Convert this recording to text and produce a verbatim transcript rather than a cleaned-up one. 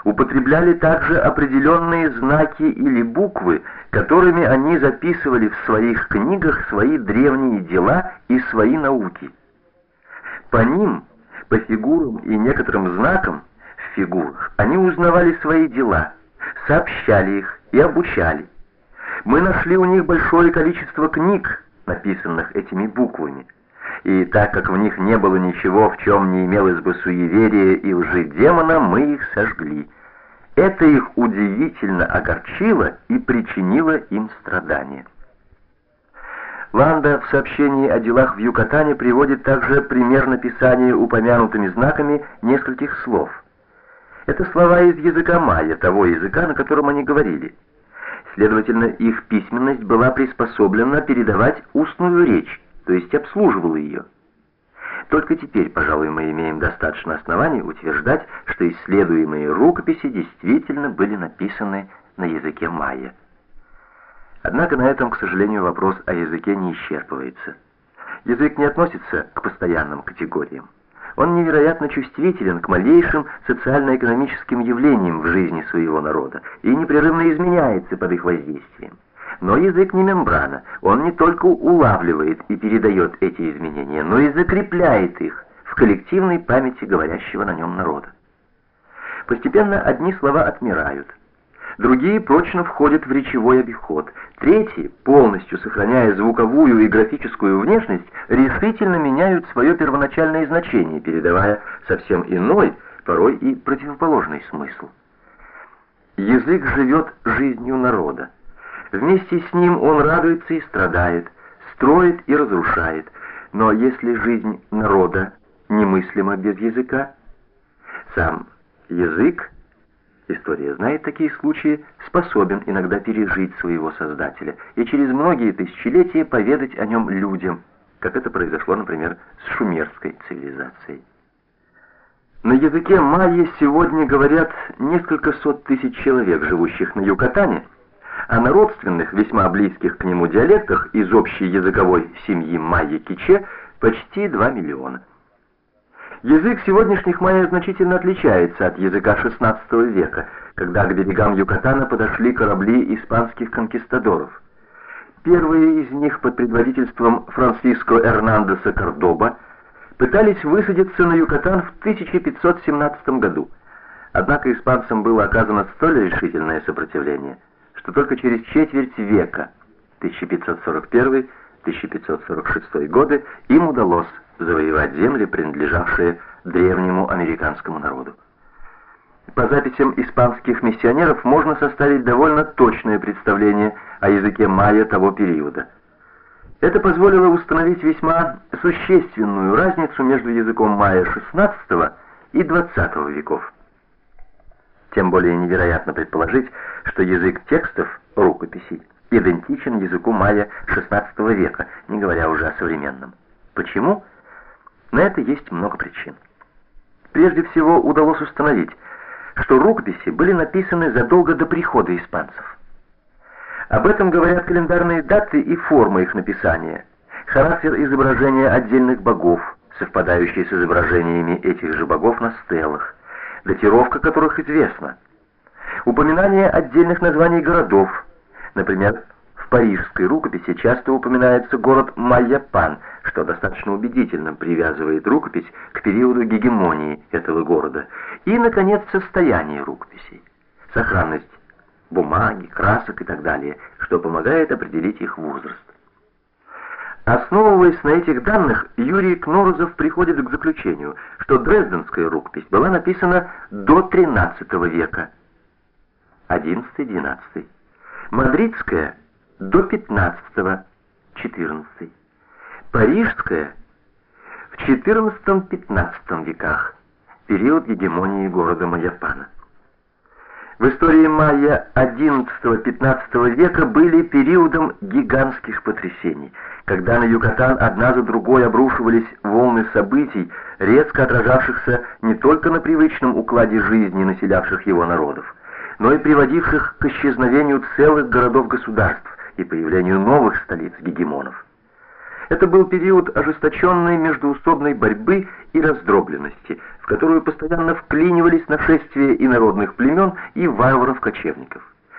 употребляли также определенные знаки или буквы, которыми они записывали в своих книгах свои древние дела и свои науки. По ним, по фигурам и некоторым знакам в фигурах, они узнавали свои дела, сообщали их и обучали. Мы нашли у них большое количество книг, написанных этими буквами, и так как в них не было ничего, в чем не имелось бы суеверия и лжи демона, мы их сожгли. Это их удивительно огорчило и причинило им страдания. Ланда в сообщении о делах в Юкатане приводит также пример написания упомянутыми знаками нескольких слов. Это слова из языка майя, того языка, на котором они говорили. Следовательно, их письменность была приспособлена передавать устную речь, то есть обслуживала ее. Только теперь, пожалуй, мы имеем достаточно оснований утверждать, что исследуемые рукописи действительно были написаны на языке майя. Однако на этом, к сожалению, вопрос о языке не исчерпывается. Язык не относится к постоянным категориям. Он невероятно чувствителен к малейшим социально-экономическим явлениям в жизни своего народа и непрерывно изменяется под их воздействием. Но язык не мембрана, он не только улавливает и передает эти изменения, но и закрепляет их в коллективной памяти говорящего на нем народа. Постепенно одни слова отмирают, другие прочно входят в речевой обиход, третьи, полностью сохраняя звуковую и графическую внешность, решительно меняют свое первоначальное значение, передавая совсем иной, порой и противоположный смысл. Язык живет жизнью народа. Вместе с ним он радуется и страдает, строит и разрушает. Но если жизнь народа немыслима без языка, сам язык, история знает такие случаи, способен иногда пережить своего Создателя и через многие тысячелетия поведать о нем людям, как это произошло, например, с шумерской цивилизацией. На языке майя сегодня говорят несколько сот тысяч человек, живущих на Юкатане, а на родственных, весьма близких к нему диалектах из общей языковой семьи майя-киче почти два миллиона. Язык сегодняшних майя значительно отличается от языка шестнадцатого века, когда к берегам Юкатана подошли корабли испанских конкистадоров. Первые из них под предводительством Франсиско Эрнандеса Кордоба пытались высадиться на Юкатан в тысяча пятьсот семнадцатом году. Однако испанцам было оказано столь решительное сопротивление, что только через четверть века, тысяча пятьсот сорок первый — тысяча пятьсот сорок шестой годы, им удалось завоевать земли, принадлежавшие древнему американскому народу. По записям испанских миссионеров можно составить довольно точное представление о языке майя того периода. Это позволило установить весьма существенную разницу между языком майя шестнадцатого и двадцатого веков. Тем более невероятно предположить, что язык текстов, рукописей, идентичен языку майя шестнадцатого века, не говоря уже о современном. Почему? На это есть много причин. Прежде всего, удалось установить, что рукописи были написаны задолго до прихода испанцев. Об этом говорят календарные даты и форма их написания, характер изображения отдельных богов, совпадающие с изображениями этих же богов на стелах, датировка которых известна, упоминание отдельных названий городов, например, в парижской рукописи часто упоминается город Майяпан, что достаточно убедительно привязывает рукопись к периоду гегемонии этого города, и, наконец, состояние рукописей, сохранность бумаги, красок и так далее, что помогает определить их возраст. Основываясь на этих данных, Юрий Кнорозов приходит к заключению, что дрезденская рукопись была написана до тринадцатого века, одиннадцатый-двенадцатый, мадридская до пятнадцатого, четырнадцатый, парижская в четырнадцатом-пятнадцатом веках, период гегемонии города Майяпана. В истории майя одиннадцатого-пятнадцатого века были периодом гигантских потрясений, когда на Юкатан одна за другой обрушивались волны событий, резко отражавшихся не только на привычном укладе жизни населявших его народов, но и приводивших к исчезновению целых городов-государств и появлению новых столиц гегемонов. Это был период ожесточенной междоусобной борьбы и раздробленности, в которую постоянно вклинивались нашествия инородных племен и варваров-кочевников.